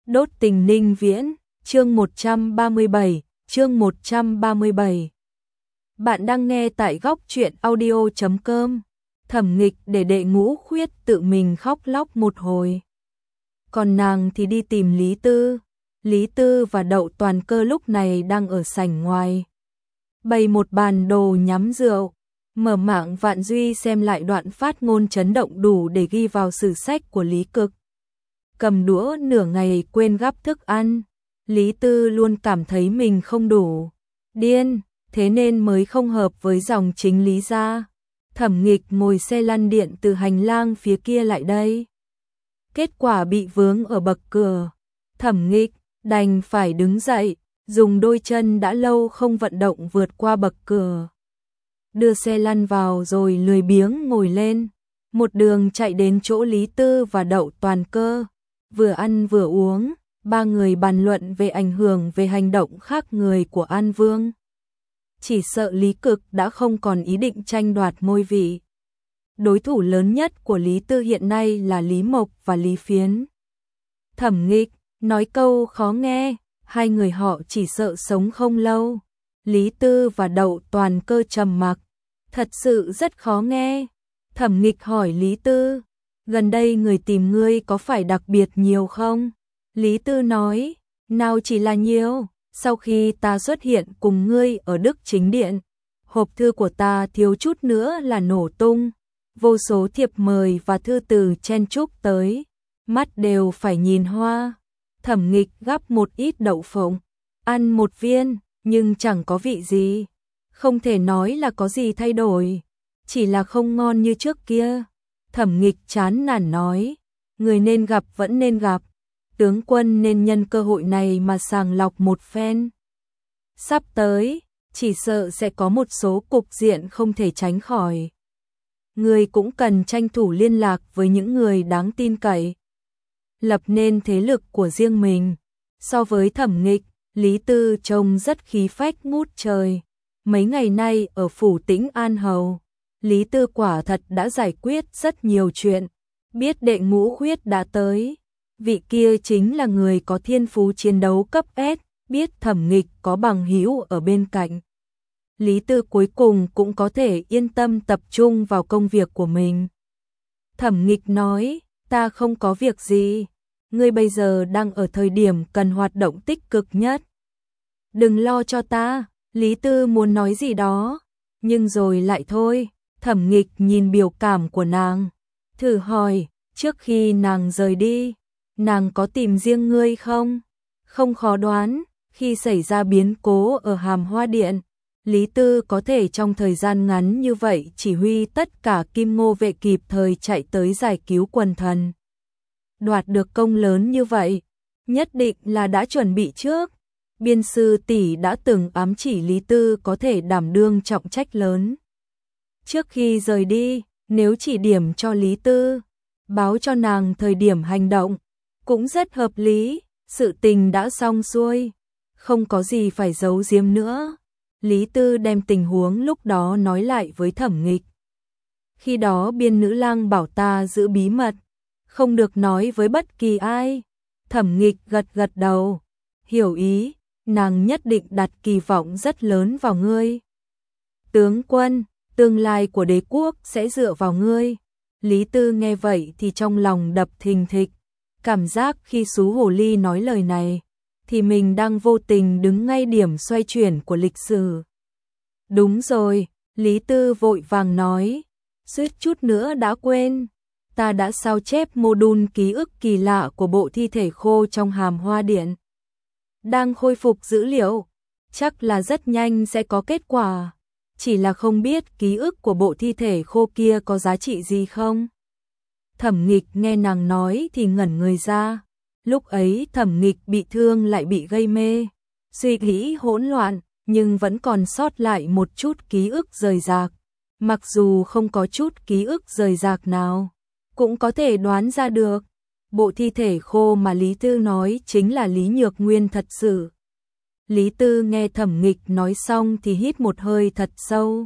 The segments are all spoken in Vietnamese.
Đốt tình Ninh Viễn, chương 137. Bạn đang nghe tại góc truyện audio.com. Thẩm Nghịch để đệ Ngũ Khuyết tự mình khóc lóc một hồi. Còn nàng thì đi tìm Lý Tư. Lý Tư và Đậu Toàn Cơ lúc này đang ở sảnh ngoài, bày một bàn đồ nhắm rượu. Mở mạng Vạn Duy xem lại đoạn phát ngôn chấn động đủ để ghi vào sử sách của Lý Cực. Cầm đũa nửa ngày quên gắp thức ăn. Lý Tư luôn cảm thấy mình không đủ điên, thế nên mới không hợp với dòng chính Lý gia. Thẩm Nghịch ngồi xe lăn điện từ hành lang phía kia lại đây. Kết quả bị vướng ở bậc cửa. Thẩm Nghịch đành phải đứng dậy, dùng đôi chân đã lâu không vận động vượt qua bậc cửa. Đưa xe lăn vào rồi lười biếng ngồi lên. Một đường chạy đến chỗ Lý Tư và Đậu Toàn Cơ. Vừa ăn vừa uống, ba người bàn luận về ảnh hưởng về hành động khác người của An Vương. Chỉ sợ Lý Cực đã không còn ý định tranh đoạt ngôi vị. Đối thủ lớn nhất của Lý Tư hiện nay là Lý Mộc và Lý Phiến. Thẩm Nghịch nói câu khó nghe, hai người họ chỉ sợ sống không lâu. Lý Tư và Đậu Toàn Cơ trầm mặc, thật sự rất khó nghe. Thẩm Nghịch hỏi Lý Tư, gần đây người tìm ngươi có phải đặc biệt nhiều không? Lý Tư nói, nào chỉ là nhiều, sau khi ta xuất hiện cùng ngươi ở Đức Chính Điện, hộp thư của ta thiếu chút nữa là nổ tung. Vô số thiệp mời và thư từ chen chúc tới, mắt đều phải nhìn hoa. Thẩm Nghịch gắp một ít đậu phộng, ăn một viên, nhưng chẳng có vị gì. Không thể nói là có gì thay đổi, chỉ là không ngon như trước kia. Thẩm Nghịch chán nản nói, người nên gặp vẫn nên gặp, tướng quân nên nhân cơ hội này mà sàng lọc một phen. Sắp tới, chỉ sợ sẽ có một số cục diện không thể tránh khỏi. Người cũng cần tranh thủ liên lạc với những người đáng tin cậy, lập nên thế lực của riêng mình. So với Thẩm Nghịch, Lý Tư trông rất khí phách ngút trời. Mấy ngày nay ở phủ Tĩnh An Hầu, Lý Tư quả thật đã giải quyết rất nhiều chuyện. Biết đệ Ngũ Khuyết đã tới, vị kia chính là người có thiên phú chiến đấu cấp S. Biết Thẩm Nghịch có bằng hữu ở bên cạnh, Lý Tư cuối cùng cũng có thể yên tâm tập trung vào công việc của mình. Thẩm Nghịch nói, ta không có việc gì, ngươi bây giờ đang ở thời điểm cần hoạt động tích cực nhất. Đừng lo cho ta. Lý Tư muốn nói gì đó, nhưng rồi lại thôi. Thẩm Nghịch nhìn biểu cảm của nàng, thử hỏi, trước khi nàng rời đi, nàng có tìm riêng ngươi không? Không khó đoán, khi xảy ra biến cố ở Hàm Hoa Điện, Lý Tư có thể trong thời gian ngắn như vậy chỉ huy tất cả Kim Ngô vệ kịp thời chạy tới giải cứu quần thần. Đoạt được công lớn như vậy, nhất định là đã chuẩn bị trước. Biên sư tỷ đã từng ám chỉ Lý Tư có thể đảm đương trọng trách lớn. Trước khi rời đi, nếu chỉ điểm cho Lý Tư, báo cho nàng thời điểm hành động, cũng rất hợp lý. Sự tình đã xong xuôi, không có gì phải giấu giếm nữa. Lý Tư đem tình huống lúc đó nói lại với Thẩm Nghịch. Khi đó Biên nữ lang bảo ta giữ bí mật, không được nói với bất kỳ ai. Thẩm Nghịch gật gật đầu, hiểu ý, nàng nhất định đặt kỳ vọng rất lớn vào ngươi. Tướng quân, tương lai của đế quốc sẽ dựa vào ngươi. Lý Tư nghe vậy thì trong lòng đập thình thịch, cảm giác khi Sú Hồ Ly nói lời này, thì mình đang vô tình đứng ngay điểm xoay chuyển của lịch sử. Đúng rồi, Lý Tư vội vàng nói, suýt chút nữa đã quên. Ta đã sao chép module ký ức kỳ lạ của bộ thi thể khô trong Hàm Hoa Điện. Đang khôi phục dữ liệu, chắc là rất nhanh sẽ có kết quả. Chỉ là không biết ký ức của bộ thi thể khô kia có giá trị gì không? Thẩm Nghịch nghe nàng nói thì ngẩn người ra. Lúc ấy Thẩm Nghịch bị thương lại bị gây mê, suy nghĩ hỗn loạn, nhưng vẫn còn sót lại một chút ký ức rời rạc. Mặc dù không có chút ký ức rời rạc nào, cũng có thể đoán ra được. Bộ thi thể khô mà Lý Tư nói chính là Lý Nhược Nguyên thật sự. Lý Tư nghe Thẩm Nghịch nói xong thì hít một hơi thật sâu.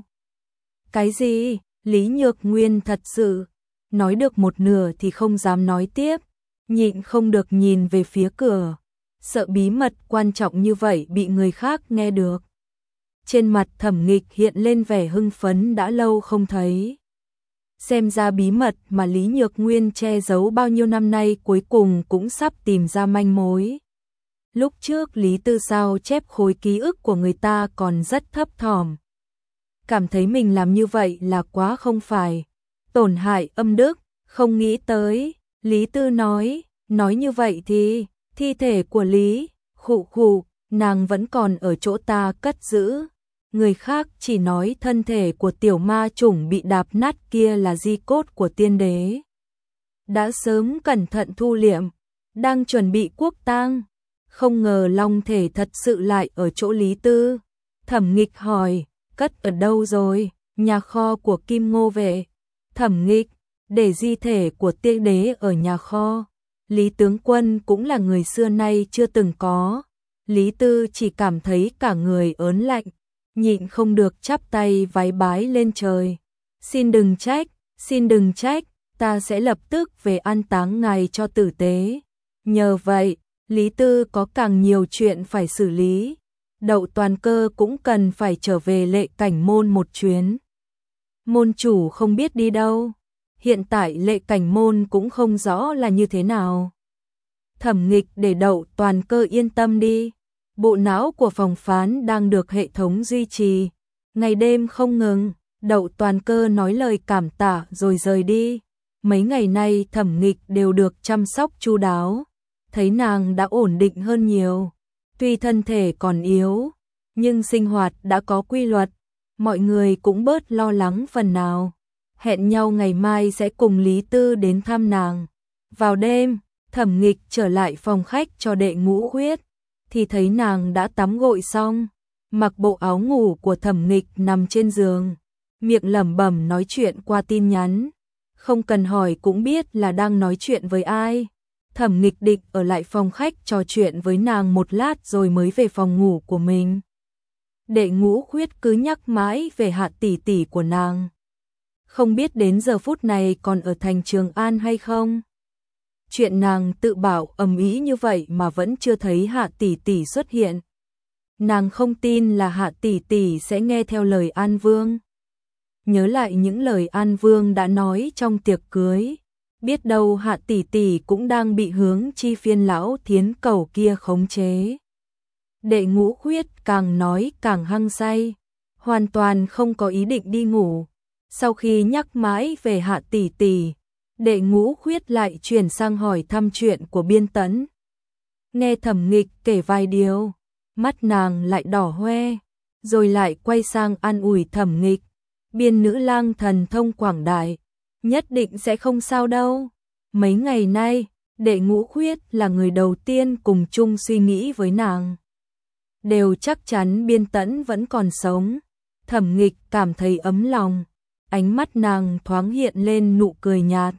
Cái gì? Lý Nhược Nguyên thật sự? Nói được một nửa thì không dám nói tiếp. nhịn không được nhìn về phía cửa, sợ bí mật quan trọng như vậy bị người khác nghe được. Trên mặt Thẩm Nghịch hiện lên vẻ hưng phấn đã lâu không thấy. Xem ra bí mật mà Lý Nhược Nguyên che giấu bao nhiêu năm nay cuối cùng cũng sắp tìm ra manh mối. Lúc trước Lý Tư sao chép khối ký ức của người ta còn rất thấp thỏm. Cảm thấy mình làm như vậy là quá không phải. Tổn hại âm đức, không nghĩ tới. Lý Tư nói như vậy thì, thi thể của Lý, khụ khụ, nàng vẫn còn ở chỗ ta cất giữ. Người khác chỉ nói thân thể của tiểu ma chủng bị đạp nát kia là di cốt của tiên đế. Đã sớm cẩn thận thu liệm, đang chuẩn bị quốc tang. Không ngờ long thể thật sự lại ở chỗ Lý Tư. Thẩm Nghịch hỏi, cất ở đâu rồi? Nhà kho của Kim Ngô Vệ. Thẩm Nghịch, để di thể của tiên đế ở nhà kho. Lý tướng quân cũng là người xưa nay chưa từng có. Lý Tư chỉ cảm thấy cả người ớn lạnh, nhịn không được chắp tay vái bái lên trời. Xin đừng trách, ta sẽ lập tức về an táng ngài cho tử tế. Nhờ vậy, Lý Tư có càng nhiều chuyện phải xử lý. Đậu Toàn Cơ cũng cần phải trở về Lệ Cảnh Môn một chuyến. Môn chủ không biết đi đâu. Hiện tại Lệ Cảnh Môn cũng không rõ là như thế nào. Thẩm Nghịch để Đậu Toàn Cơ yên tâm đi. Bộ não của phòng phán đang được hệ thống duy trì. Ngày đêm không ngừng. Đậu Toàn Cơ nói lời cảm tạ rồi rời đi. Mấy ngày nay Thẩm Nghịch đều được chăm sóc chu đáo. Thấy nàng đã ổn định hơn nhiều. Tuy thân thể còn yếu, nhưng sinh hoạt đã có quy luật. Mọi người cũng bớt lo lắng phần nào. Hẹn nhau ngày mai sẽ cùng Lý Tư đến thăm nàng. Vào đêm, Thẩm Nghịch trở lại phòng khách cho Đệ Ngũ Khuyết, thì thấy nàng đã tắm gội xong, mặc bộ áo ngủ của Thẩm Nghịch nằm trên giường, miệng lẩm bẩm nói chuyện qua tin nhắn. Không cần hỏi cũng biết là đang nói chuyện với ai. Thẩm Nghịch định ở lại phòng khách trò chuyện với nàng một lát rồi mới về phòng ngủ của mình. Đệ Ngũ Khuyết cứ nhắc mãi về Hạ tỷ tỷ của nàng. Không biết đến giờ phút này còn ở thành Trường An hay không? Chuyện nàng tự bảo ầm ĩ như vậy mà vẫn chưa thấy Hạ tỷ tỷ xuất hiện. Nàng không tin là Hạ tỷ tỷ sẽ nghe theo lời An Vương. Nhớ lại những lời An Vương đã nói trong tiệc cưới, biết đâu Hạ tỷ tỷ cũng đang bị hướng chi phiên lão thiến cầu kia khống chế. Đệ Ngũ Khuyết càng nói càng hăng say, hoàn toàn không có ý định đi ngủ. Sau khi nhắc mãi về Hạ tỷ tỷ, Đệ Ngũ Khuyết lại chuyển sang hỏi thăm chuyện của Biên Tẫn. Nghe Thẩm Nghịch kể vài điều, mắt nàng lại đỏ hoe, rồi lại quay sang an ủi Thẩm Nghịch. Biên nữ lang thần thông quảng đại, nhất định sẽ không sao đâu. Mấy ngày nay, Đệ Ngũ Khuyết là người đầu tiên cùng chung suy nghĩ với nàng. Đều chắc chắn Biên Tẫn vẫn còn sống. Thẩm Nghịch cảm thấy ấm lòng, ánh mắt nàng thoáng hiện lên nụ cười nhạt.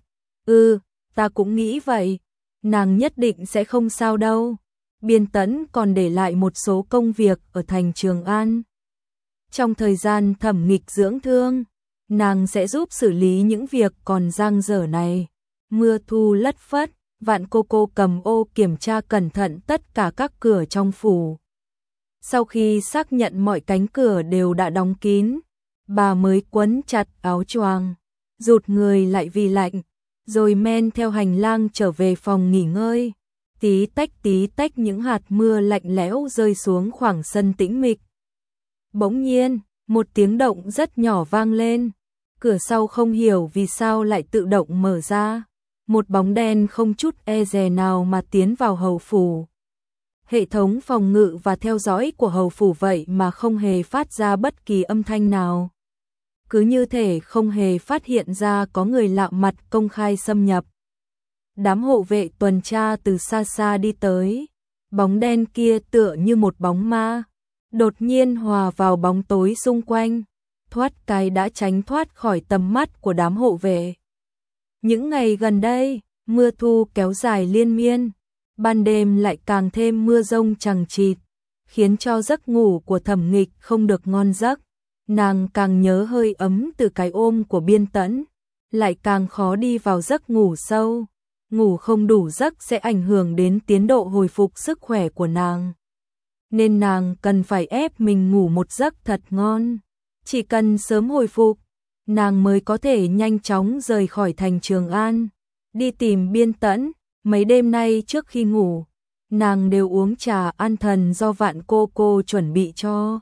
Ta cũng nghĩ vậy, nàng nhất định sẽ không sao đâu. Biên Tẫn còn để lại một số công việc ở thành Trường An. Trong thời gian Thẩm Nghịch dưỡng thương, nàng sẽ giúp xử lý những việc còn dang dở này. Mưa thu lất phất, Vạn cô cầm ô kiểm tra cẩn thận tất cả các cửa trong phủ. Sau khi xác nhận mọi cánh cửa đều đã đóng kín, bà mới quấn chặt áo choàng, rụt người lại vì lạnh, rồi men theo hành lang trở về phòng nghỉ ngơi. Tí tách những hạt mưa lạnh lẽo rơi xuống khoảng sân tĩnh mịch. Bỗng nhiên, một tiếng động rất nhỏ vang lên. Cửa sau không hiểu vì sao lại tự động mở ra. Một bóng đen không chút e dè nào mà tiến vào hầu phủ. Hệ thống phòng ngự và theo dõi của hầu phủ vậy mà không hề phát ra bất kỳ âm thanh nào. Cứ như thể không hề phát hiện ra có người lạ mặt công khai xâm nhập. Đám hộ vệ tuần tra từ xa xa đi tới. Bóng đen kia tựa như một bóng ma, đột nhiên hòa vào bóng tối xung quanh, thoát cái đã tránh thoát khỏi tầm mắt của đám hộ vệ. Những ngày gần đây, mưa thu kéo dài liên miên, ban đêm lại càng thêm mưa rông chằng chịt, khiến cho giấc ngủ của Thẩm Nghịch không được ngon giấc. Nàng càng nhớ hơi ấm từ cái ôm của Biên Tẫn, lại càng khó đi vào giấc ngủ sâu. ngủ không đủ giấc sẽ ảnh hưởng đến tiến độ hồi phục sức khỏe của nàng. Nên nàng cần phải ép mình ngủ một giấc thật ngon. Chỉ cần sớm hồi phục, nàng mới có thể nhanh chóng rời khỏi thành Trường An, đi tìm Biên Tẫn. Mấy đêm nay trước khi ngủ, nàng đều uống trà an thần do Vạn cô chuẩn bị cho.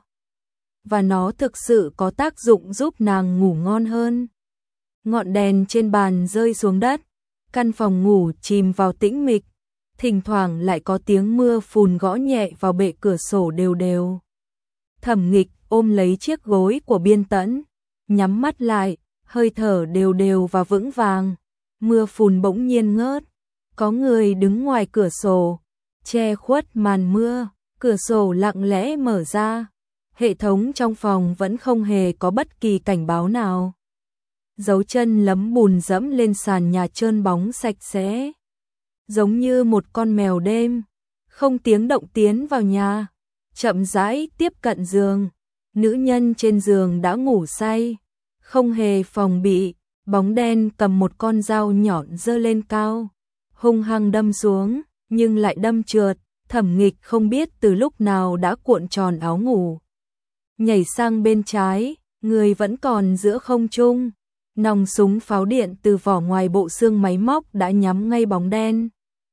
Và nó thực sự có tác dụng giúp nàng ngủ ngon hơn. Ngọn đèn trên bàn rơi xuống đất, căn phòng ngủ chìm vào tĩnh mịch, thỉnh thoảng lại có tiếng mưa phùn gõ nhẹ vào bệ cửa sổ đều đều. Thẩm Nghịch ôm lấy chiếc gối của Biên Tẫn, nhắm mắt lại, hơi thở đều đều và vững vàng. Mưa phùn bỗng nhiên ngớt, có người đứng ngoài cửa sổ, che khuất màn mưa, cửa sổ lặng lẽ mở ra. Hệ thống trong phòng vẫn không hề có bất kỳ cảnh báo nào. Dấu chân lấm bùn dẫm lên sàn nhà trơn bóng sạch sẽ, giống như một con mèo đêm, không tiếng động tiến vào nhà, chậm rãi tiếp cận giường. Nữ nhân trên giường đã ngủ say, không hề phòng bị, bóng đen cầm một con dao nhọn giơ lên cao, hung hăng đâm xuống, nhưng lại đâm trượt. Thẩm Nghịch không biết từ lúc nào đã cuộn tròn áo ngủ, nhảy sang bên trái, người vẫn còn giữa không trung. Nòng súng pháo điện từ vỏ ngoài bộ xương máy móc đã nhắm ngay bóng đen.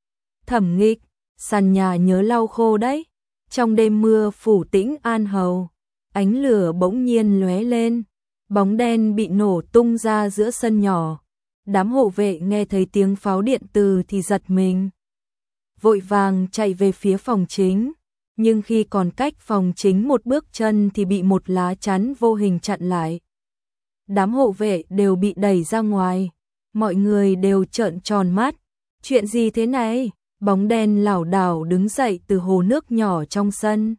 Thẩm Nghịch, sàn nhà nhớ lau khô đấy. Trong đêm mưa phủ tĩnh An Hầu, ánh lửa bỗng nhiên lóe lên, bóng đen bị nổ tung ra giữa sân nhỏ. Đám hộ vệ nghe thấy tiếng pháo điện từ thì giật mình, vội vàng chạy về phía phòng chính, nhưng khi còn cách phòng chính một bước chân thì bị một lá chắn vô hình chặn lại. Đám hộ vệ đều bị đẩy ra ngoài, mọi người đều trợn tròn mắt. Chuyện gì thế này? Bóng đen lảo đảo đứng dậy từ hồ nước nhỏ trong sân.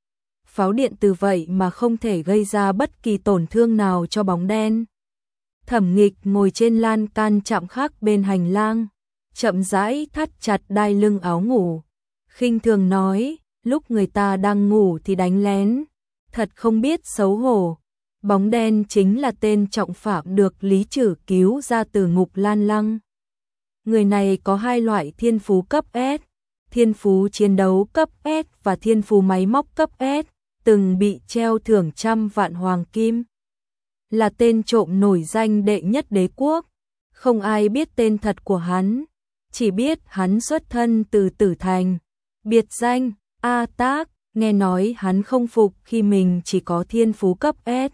Pháo điện từ vậy mà không thể gây ra bất kỳ tổn thương nào cho bóng đen. Thẩm Nghịch ngồi trên lan can chạm khắc bên hành lang, chậm rãi thắt chặt đai lưng áo ngủ, khinh thường nói, lúc người ta đang ngủ thì đánh lén, thật không biết xấu hổ. Bóng đen chính là tên trọng phạm được Lý Trử cứu ra từ ngục Lan Lăng. Người này có hai loại thiên phú cấp S, thiên phú chiến đấu cấp S và thiên phú máy móc cấp S, từng bị treo thưởng 100 vạn hoàng kim. Là tên trộm nổi danh đệ nhất đế quốc, không ai biết tên thật của hắn, chỉ biết hắn xuất thân từ Tử Thành, biệt danh A Tác. Nghe nói hắn không phục khi mình chỉ có thiên phú cấp S,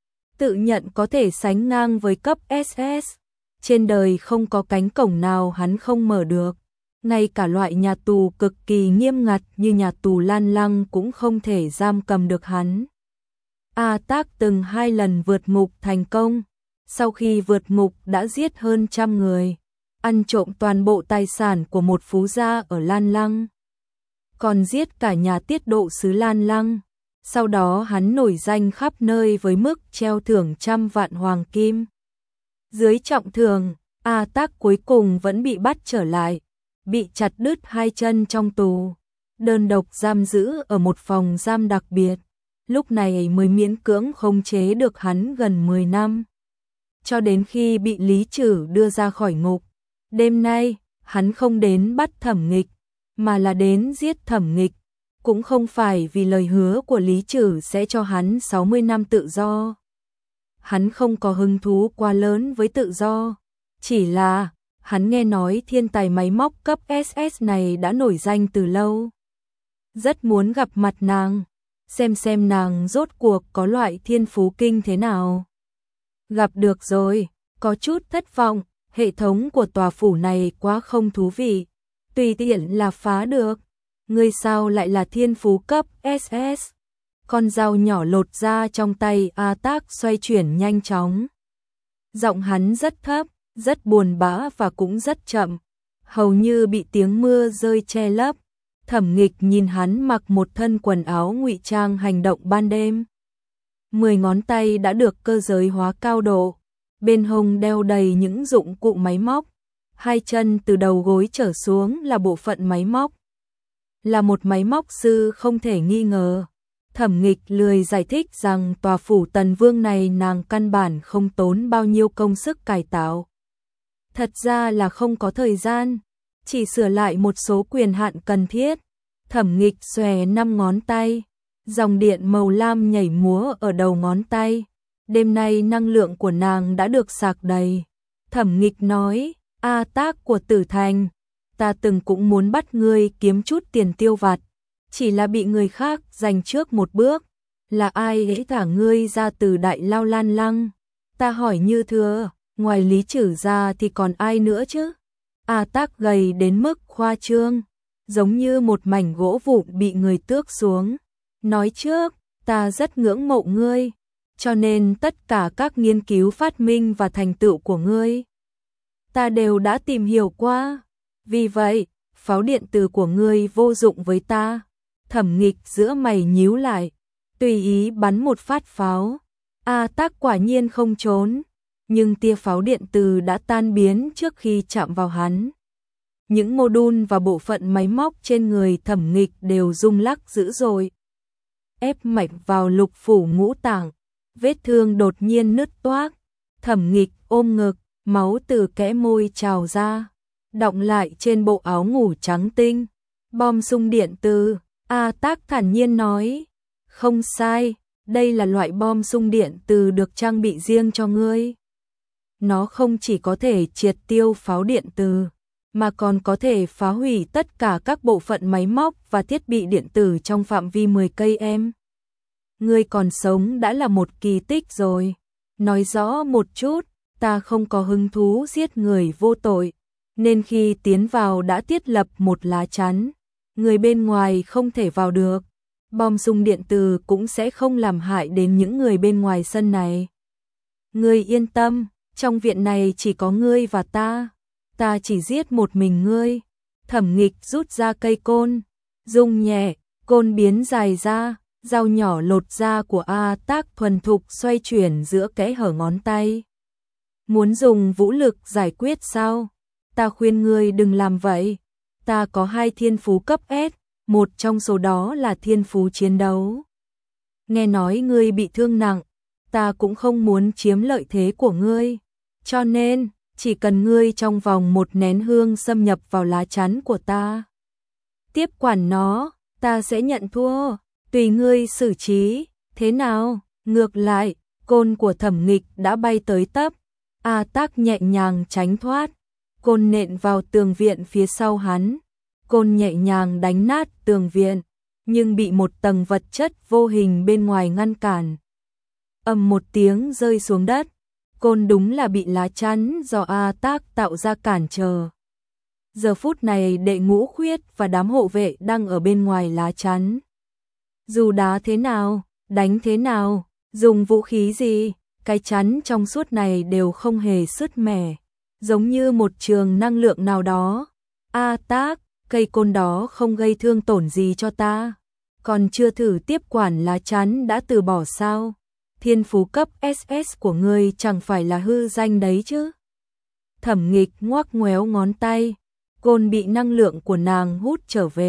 tự nhận có thể sánh ngang với cấp SS. Trên đời không có cánh cổng nào hắn không mở được, ngay cả loại nhà tù cực kỳ nghiêm ngặt như nhà tù Lan Lăng cũng không thể giam cầm được hắn. A Tác từng 2 lần vượt ngục thành công, sau khi vượt ngục đã giết hơn 100 người, ăn trộm toàn bộ tài sản của một phú gia ở Lan Lăng, còn giết cả nhà tiết độ sứ Lan Lăng. Sau đó hắn nổi danh khắp nơi với mức treo thưởng 100 vạn hoàng kim. Dưới trọng thưởng, A Tác cuối cùng vẫn bị bắt trở lại, bị chặt đứt 2 chân trong tù, đơn độc giam giữ ở một phòng giam đặc biệt. Lúc này mới miễn cưỡng khống chế được hắn gần 10 năm, cho đến khi bị Lý Trử đưa ra khỏi ngục. Đêm nay, hắn không đến bắt Thẩm Nghịch, mà là đến giết Thẩm Nghịch. Cũng không phải vì lời hứa của Lý Trử sẽ cho hắn 60 năm tự do. Hắn không có hứng thú quá lớn với tự do, chỉ là hắn nghe nói thiên tài máy móc cấp SS này đã nổi danh từ lâu. Rất muốn gặp mặt nàng, xem nàng rốt cuộc có loại thiên phú kinh thế nào. Gặp được rồi, có chút thất vọng, hệ thống của tòa phủ này quá không thú vị, tùy tiện là phá được. Ngươi sao lại là thiên phú cấp SS? Con dao nhỏ lột ra trong tay A Tác xoay chuyển nhanh chóng. Giọng hắn rất thấp, rất buồn bã và cũng rất chậm, hầu như bị tiếng mưa rơi che lấp. Thẩm Nghịch nhìn hắn mặc một thân quần áo ngụy trang hành động ban đêm. 10 ngón tay đã được cơ giới hóa cao độ, bên hông đeo đầy những dụng cụ máy móc, 2 chân từ đầu gối trở xuống là bộ phận máy móc. Là một máy móc sư không thể nghi ngờ. Thẩm Nghịch lười giải thích rằng tòa phủ Tần Vương này nàng căn bản không tốn bao nhiêu công sức cải tạo. Thật ra là không có thời gian, chỉ sửa lại một số quyền hạn cần thiết. Thẩm Nghịch xòe 5 ngón tay, dòng điện màu lam nhảy múa ở đầu ngón tay. Đêm nay năng lượng của nàng đã được sạc đầy. Thẩm Nghịch nói, A Tác của Tử Thành, ta từng cũng muốn bắt ngươi kiếm chút tiền tiêu vặt, chỉ là bị người khác giành trước một bước. Là ai ấy thả ngươi ra từ Đại Lao Lan Lăng? Ta hỏi như thừa, ngoài Lý Trử ra thì còn ai nữa chứ? A Tác gầy đến mức khoa trương, giống như một mảnh gỗ vụn bị người tước xuống. Nói trước, ta rất ngưỡng mộ ngươi, cho nên tất cả các nghiên cứu phát minh và thành tựu của ngươi, ta đều đã tìm hiểu qua. Vì vậy, pháo điện tử của ngươi vô dụng với ta. Thẩm Nghịch giữa mày nhíu lại, tùy ý bắn một phát pháo. A Tác quả nhiên không trốn, nhưng tia pháo điện tử đã tan biến trước khi chạm vào hắn. Những mô đun và bộ phận máy móc trên người Thẩm Nghịch đều rung lắc dữ dội. Ép mạnh vào lục phủ ngũ tạng, vết thương đột nhiên nứt toác. Thẩm Nghịch ôm ngực, máu từ kẽ môi trào ra, đọng lại trên bộ áo ngủ trắng tinh. Bom xung điện tử, A Tác thản nhiên nói. Không sai, đây là loại bom xung điện tử được trang bị riêng cho ngươi. Nó không chỉ có thể triệt tiêu pháo điện tử, mà còn có thể phá hủy tất cả các bộ phận máy móc và thiết bị điện tử trong phạm vi 10 cây em. Ngươi còn sống đã là một kỳ tích rồi. Nói rõ một chút, ta không có hứng thú giết người vô tội, nên khi tiến vào đã thiết lập một lá chắn. Người bên ngoài không thể vào được. Bom xung điện tử cũng sẽ không làm hại đến những người bên ngoài sân này. Ngươi yên tâm, trong viện này chỉ có ngươi và ta chỉ giết một mình ngươi. Thẩm Nghịch rút ra cây côn, rung nhẹ, côn biến dài ra, dao nhỏ lột da của A Tác thuần thục xoay chuyển giữa kẽ hở ngón tay. Muốn dùng vũ lực giải quyết sao? Ta khuyên ngươi đừng làm vậy. Ta có 2 thiên phú cấp S, một trong số đó là thiên phú chiến đấu. Nghe nói ngươi bị thương nặng, ta cũng không muốn chiếm lợi thế của ngươi. Cho nên, chỉ cần ngươi trong vòng 1 nén hương xâm nhập vào lá chắn của ta, tiếp quản nó, ta sẽ nhận thua. Tùy ngươi xử trí, thế nào? Ngược lại, côn của Thẩm Nghịch đã bay tới tấp. A Tác nhẹ nhàng tránh thoát, côn nện vào tường viện phía sau hắn. Côn nhẹ nhàng đánh nát tường viện, nhưng bị một tầng vật chất vô hình bên ngoài ngăn cản. Ầm một tiếng rơi xuống đất, côn đúng là bị lá chắn do A Tác tạo ra cản trở. Giờ phút này Đệ Ngũ Khuyết và đám hộ vệ đang ở bên ngoài lá chắn. Dù đá thế nào, đánh thế nào, dùng vũ khí gì, cái chắn trong suốt này đều không hề sứt mẻ, giống như một trường năng lượng nào đó. A Tác, cây côn đó không gây thương tổn gì cho ta, còn chưa thử tiếp quản lá chắn đã từ bỏ sao? Thiên phú cấp SS của ngươi chẳng phải là hư danh đấy chứ? Thẩm Nghịch ngoắc ngoéo ngón tay, côn bị năng lượng của nàng hút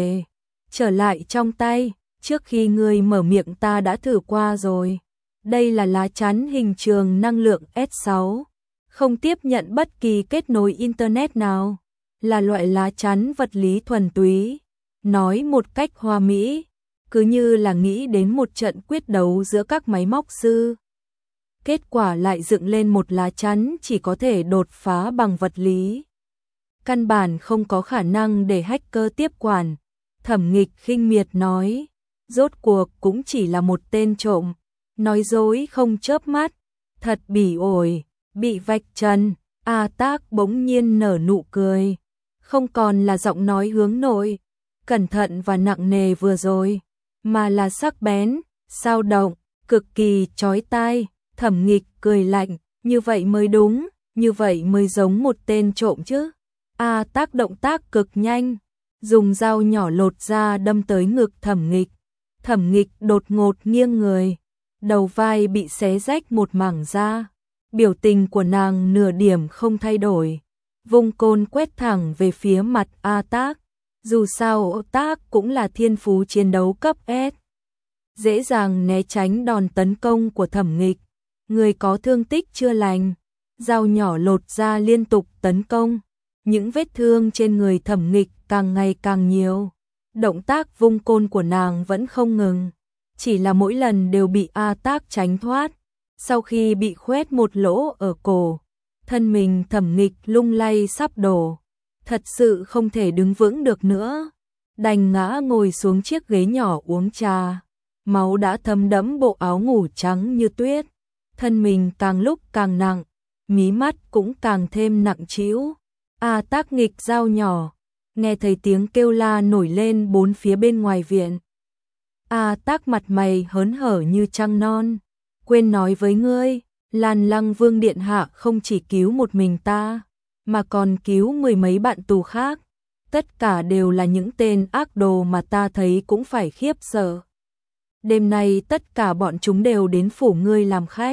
trở lại trong tay. Trước khi ngươi mở miệng ta đã thử qua rồi. Đây là lá chắn hình trường năng lượng S6, không tiếp nhận bất kỳ kết nối Internet nào, là loại lá chắn vật lý thuần túy. Nói một cách hoa mỹ, cứ như là nghĩ đến một trận quyết đấu giữa các máy móc sư. Kết quả lại dựng lên một lá chắn chỉ có thể đột phá bằng vật lý. Căn bản không có khả năng để hacker tiếp quản. Thẩm Nghịch khinh miệt nói. Rốt cuộc cũng chỉ là một tên trộm, nói dối không chớp mắt, thật bỉ ổi, bị vạch trần. A Tác bỗng nhiên nở nụ cười, không còn là giọng nói hướng nội, cẩn thận và nặng nề vừa rồi, mà là sắc bén, dao động, cực kỳ chói tai. Thẩm Nghịch cười lạnh, như vậy mới đúng, như vậy mới giống một tên trộm chứ. A Tác động tác cực nhanh, dùng dao nhỏ lột ra đâm tới ngực Thẩm Nghịch. Thẩm Nghịch đột ngột nghiêng người, đầu vai bị xé rách một mảng da. Biểu tình của nàng nửa điểm không thay đổi, vung côn quét thẳng về phía mặt A Tác. Dù sao A Tác cũng là thiên phú chiến đấu cấp S, dễ dàng né tránh đòn tấn công của Thẩm Nghịch. Người có thương tích chưa lành, dao nhỏ lột ra liên tục tấn công. Những vết thương trên người Thẩm Nghịch càng ngày càng nhiều. Động tác vung côn của nàng vẫn không ngừng, chỉ là mỗi lần đều bị A Tác tránh thoát. Sau khi bị khoét một lỗ ở cổ, thân mình Thẩm Nghịch lung lay sắp đổ, thật sự không thể đứng vững được nữa, đành ngã ngồi xuống chiếc ghế nhỏ uống trà. Máu đã thấm đẫm bộ áo ngủ trắng như tuyết, thân mình càng lúc càng nặng, mí mắt cũng càng thêm nặng trĩu. A Tác nghịch dao nhỏ, nghe thấy tiếng kêu la nổi lên bốn phía bên ngoài viện. A Tác mặt mày hớn hở như trăng non, quên nói với ngươi, Lan Lăng Vương điện hạ không chỉ cứu một mình ta, mà còn cứu mười mấy bạn tù khác, tất cả đều là những tên ác đồ mà ta thấy cũng phải khiếp sợ. Đêm nay tất cả bọn chúng đều đến phủ ngươi làm khách.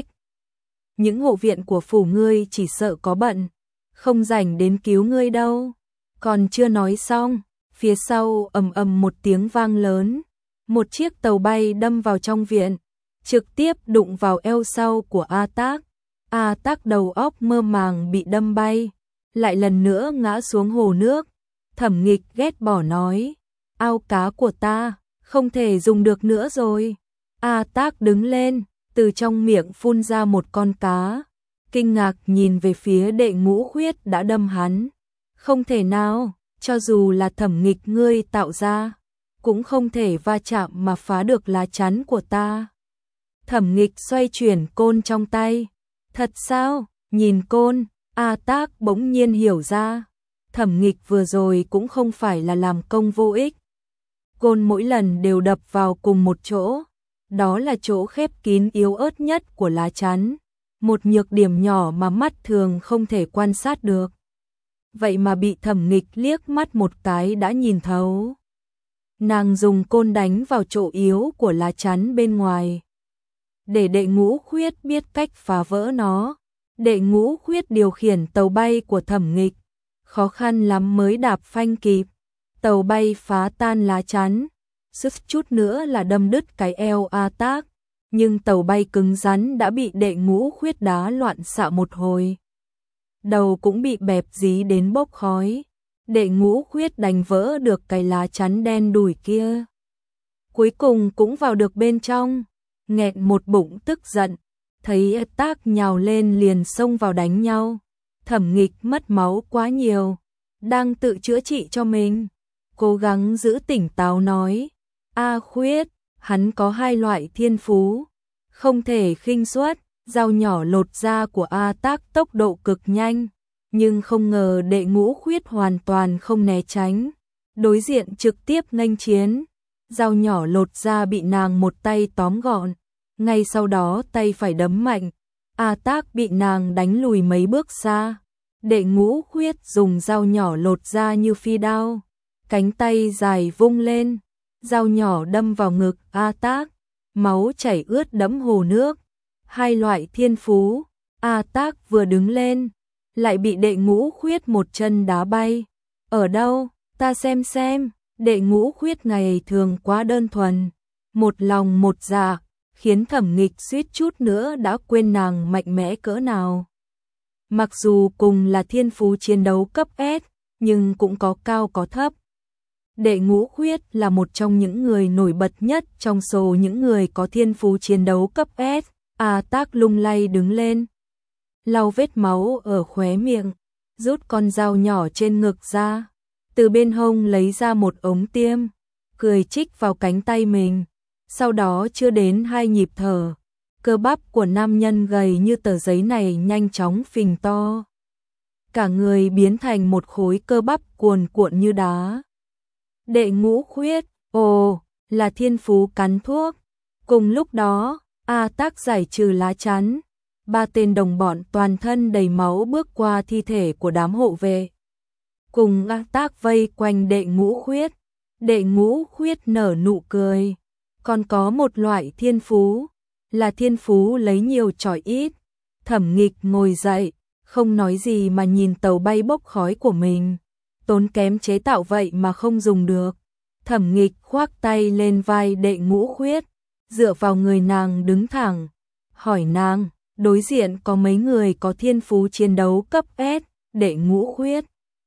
Những hộ viện của phủ ngươi chỉ sợ có bận, không rảnh đến cứu ngươi đâu. Còn chưa nói xong, phía sau ầm ầm một tiếng vang lớn, một chiếc tàu bay đâm vào trong viện, trực tiếp đụng vào eo sau của A Tác. A Tác đầu óc mơ màng bị đâm bay, lại lần nữa ngã xuống hồ nước. Thẩm Nghịch ghét bỏ nói, ao cá của ta không thể dùng được nữa rồi. A Tác đứng lên, từ trong miệng phun ra một con cá, kinh ngạc nhìn về phía Đệ Ngũ Khuyết đã đâm hắn. Không thể nào, cho dù là Thẩm Nghịch ngươi tạo ra, cũng không thể va chạm mà phá được lá chắn của ta. Thẩm Nghịch xoay chuyển côn trong tay. Thật sao? Nhìn côn, A Tác bỗng nhiên hiểu ra. Thẩm Nghịch vừa rồi cũng không phải là làm công vô ích. Côn mỗi lần đều đập vào cùng một chỗ. Đó là chỗ khép kín yếu ớt nhất của lá chắn. Một nhược điểm nhỏ mà mắt thường không thể quan sát được. Vậy mà bị Thẩm Nghịch liếc mắt một cái đã nhìn thấu. Nàng dùng côn đánh vào chỗ yếu của lá chắn bên ngoài, để Đệ Ngũ Khuyết biết cách phá vỡ nó. Đệ Ngũ Khuyết điều khiển tàu bay của Thẩm Nghịch, khó khăn lắm mới đạp phanh kịp. Tàu bay phá tan lá chắn, suýt chút nữa là đâm đứt cái eo A Tác, nhưng tàu bay cứng rắn đã bị Đệ Ngũ Khuyết đá loạn xạ một hồi. Đầu cũng bị bẹp dí đến bốc khói. Đệ Ngũ Khuyết đánh vỡ được cái lá chắn đen đủi kia. Cuối cùng cũng vào được bên trong, nghẹn một bụng tức giận, thấy A Tác nhào lên liền xông vào đánh nhau. Thẩm Nghịch mất máu quá nhiều, đang tự chữa trị cho mình, cố gắng giữ tỉnh táo nói, A Khuyết, hắn có hai loại thiên phú, không thể khinh suất. Dao nhỏ lột da của A Tác tốc độ cực nhanh, nhưng không ngờ Đệ Ngũ Khuyết hoàn toàn không né tránh, đối diện trực tiếp nghênh chiến. Dao nhỏ lột da bị nàng một tay tóm gọn, ngay sau đó tay phải đấm mạnh, A Tác bị nàng đánh lùi mấy bước xa. Đệ Ngũ Khuyết dùng dao nhỏ lột da như phi đao, cánh tay dài vung lên, dao nhỏ đâm vào ngực A Tác, máu chảy ướt đẫm hồ nước. Hai loại thiên phú, A Tác vừa đứng lên, lại bị Đệ Ngũ Khuyết một chân đá bay. Ở đâu, ta xem. Đệ Ngũ Khuyết ngày thường quá đơn thuần, một lòng một dạ, khiến Thẩm Nghịch suýt chút nữa đã quên nàng mạnh mẽ cỡ nào. Mặc dù cùng là thiên phú chiến đấu cấp S, nhưng cũng có cao có thấp. Đệ Ngũ Khuyết là một trong những người nổi bật nhất trong số những người có thiên phú chiến đấu cấp S. A Tác lung lay đứng lên, lau vết máu ở khóe miệng, rút con dao nhỏ trên ngực ra, từ bên hông lấy ra một ống tiêm, cười chích vào cánh tay mình. Sau đó chưa đến 2 nhịp thở, cơ bắp của nam nhân gầy như tờ giấy này nhanh chóng phình to. Cả người biến thành một khối cơ bắp cuồn cuộn như đá. Đệ Ngũ Khuyết, ồ, là thiên phú cắn thuốc. Cùng lúc đó, A Tác giải trừ lá chắn, 3 tên đồng bọn toàn thân đầy máu bước qua thi thể của đám hộ vệ. Cùng A Tác vây quanh Đệ Ngũ Khuyết. Đệ Ngũ Khuyết nở nụ cười. Còn có một loại thiên phú, là thiên phú lấy nhiều chọi ít. Thẩm Nghịch ngồi dậy, không nói gì mà nhìn tàu bay bốc khói của mình. Tốn kém chế tạo vậy mà không dùng được. Thẩm Nghịch khoác tay lên vai Đệ Ngũ Khuyết, dựa vào người nàng đứng thẳng, hỏi nàng, đối diện có mấy người có thiên phú chiến đấu cấp S. Đệ Ngũ Khuyết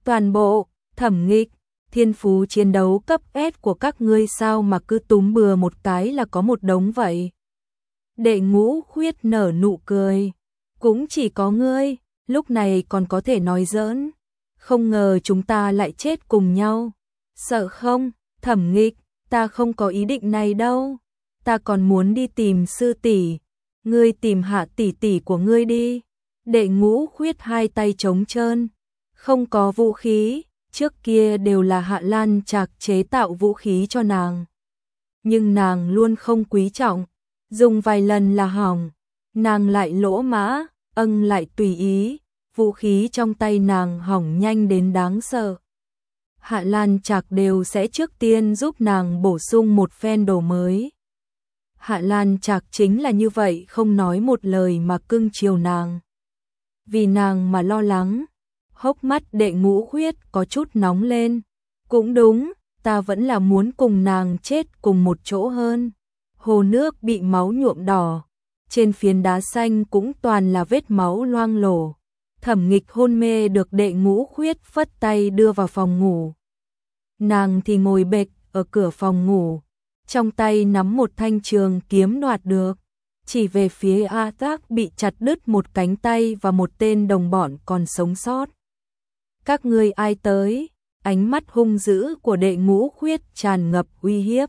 Toàn bộ, Thẩm Nghịch, thiên phú chiến đấu cấp S của các ngươi sao mà cứ túm bừa một cái là có một đống vậy. Đệ Ngũ Khuyết nở nụ cười. Cũng chỉ có ngươi, lúc này còn có thể nói giỡn. Không ngờ chúng ta lại chết cùng nhau. Sợ không, Thẩm Nghịch, ta không có ý định này đâu. Ta còn muốn đi tìm sư tỷ. Ngươi tìm Hạ tỷ tỷ của ngươi đi. Đệ Ngũ Khuyết hai tay trống trơn. Không có vũ khí, trước kia đều là Hạ Lan Trạc chế tạo vũ khí cho nàng. Nhưng nàng luôn không quý trọng, dùng vài lần là hỏng. Nàng lại lỗ mã, lại tùy ý, vũ khí trong tay nàng hỏng nhanh đến đáng sợ. Hạ Lan Trạc đều sẽ trước tiên giúp nàng bổ sung một phen đồ mới. Hạ Lan Trạc chính là như vậy, không nói một lời mà cưng chiều nàng. Vì nàng mà lo lắng, hốc mắt Đệ Ngũ Khuyết có chút nóng lên. Cũng đúng, ta vẫn là muốn cùng nàng chết cùng một chỗ hơn. Hồ nước bị máu nhuộm đỏ, trên phiến đá xanh cũng toàn là vết máu loang lổ. Thẩm Nghịch hôn mê được Đệ Ngũ Khuyết phất tay đưa vào phòng ngủ. Nàng thì ngồi bệt ở cửa phòng ngủ, trong tay nắm một thanh trường kiếm đoạt được, chỉ về phía A Tác bị chặt đứt một cánh tay và một tên đồng bọn còn sống sót. Các ngươi ai tới? Ánh mắt hung dữ của Đệ Ngũ Khuyết tràn ngập uy hiếp.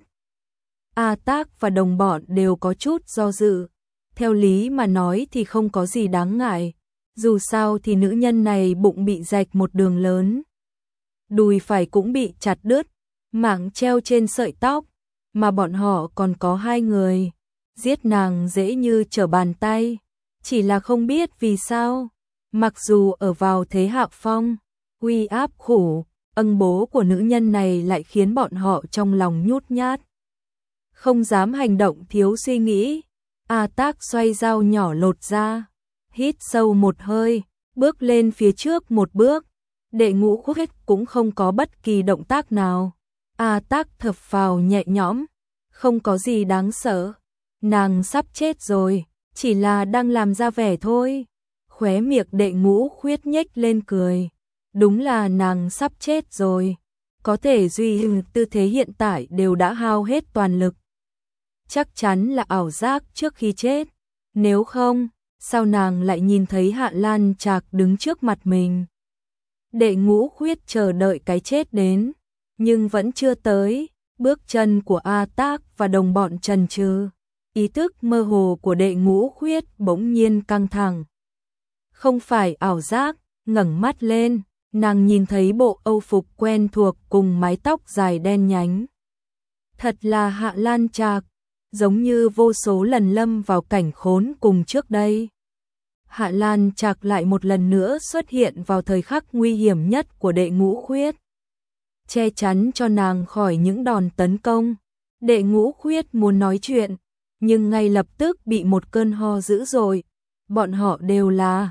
A Tác và đồng bọn đều có chút do dự. Theo lý mà nói thì không có gì đáng ngại. Dù sao thì nữ nhân này bụng bị rạch một đường lớn. Đùi phải cũng bị chặt đứt, mảng treo trên sợi tóc. Mà bọn họ còn có 2 người. Giết nàng dễ như trở bàn tay. Chỉ là không biết vì sao. Mặc dù ở vào thế hạ phong, uy áp khủng, bố của nữ nhân này lại khiến bọn họ trong lòng nhút nhát. Không dám hành động thiếu suy nghĩ. A Tác xoay dao nhỏ lột ra, hít sâu một hơi, bước lên phía trước một bước. Đệ Ngũ Khuyết cũng không có bất kỳ động tác nào. A Tác thở phào nhẹ nhõm, không có gì đáng sợ. Nàng sắp chết rồi, chỉ là đang làm ra vẻ thôi. Khóe miệng Đệ Ngũ Khuyết nhếch lên cười. Đúng là nàng sắp chết rồi. Có thể duy tư thế hiện tại đều đã hao hết toàn lực. Chắc chắn là ảo giác trước khi chết. Nếu không, sao nàng lại nhìn thấy Hạ Lan Trạc đứng trước mặt mình? Đệ Ngũ Khuyết chờ đợi cái chết đến, nhưng vẫn chưa tới. Bước chân của A Tác và đồng bọn chần chừ. Ý thức mơ hồ của Đệ Ngũ Khuyết bỗng nhiên căng thẳng. Không phải ảo giác, ngẩng mắt lên, nàng nhìn thấy bộ âu phục quen thuộc cùng mái tóc dài đen nhánh. Thật là Hạ Lan Trạc, giống như vô số lần lâm vào cảnh khốn cùng trước đây. Hạ Lan Trạc lại một lần nữa xuất hiện vào thời khắc nguy hiểm nhất của Đệ Ngũ Khuyết, che chắn cho nàng khỏi những đòn tấn công. Đệ Ngũ Khuyết muốn nói chuyện, nhưng ngay lập tức bị một cơn ho dữ dội. Bọn họ đều là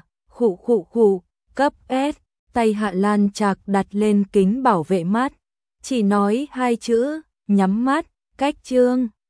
khụ cấp S. Tay Hạ Lan Trạc đặt lên kính bảo vệ mắt, chỉ nói 2 chữ, nhắm mắt, cách chương.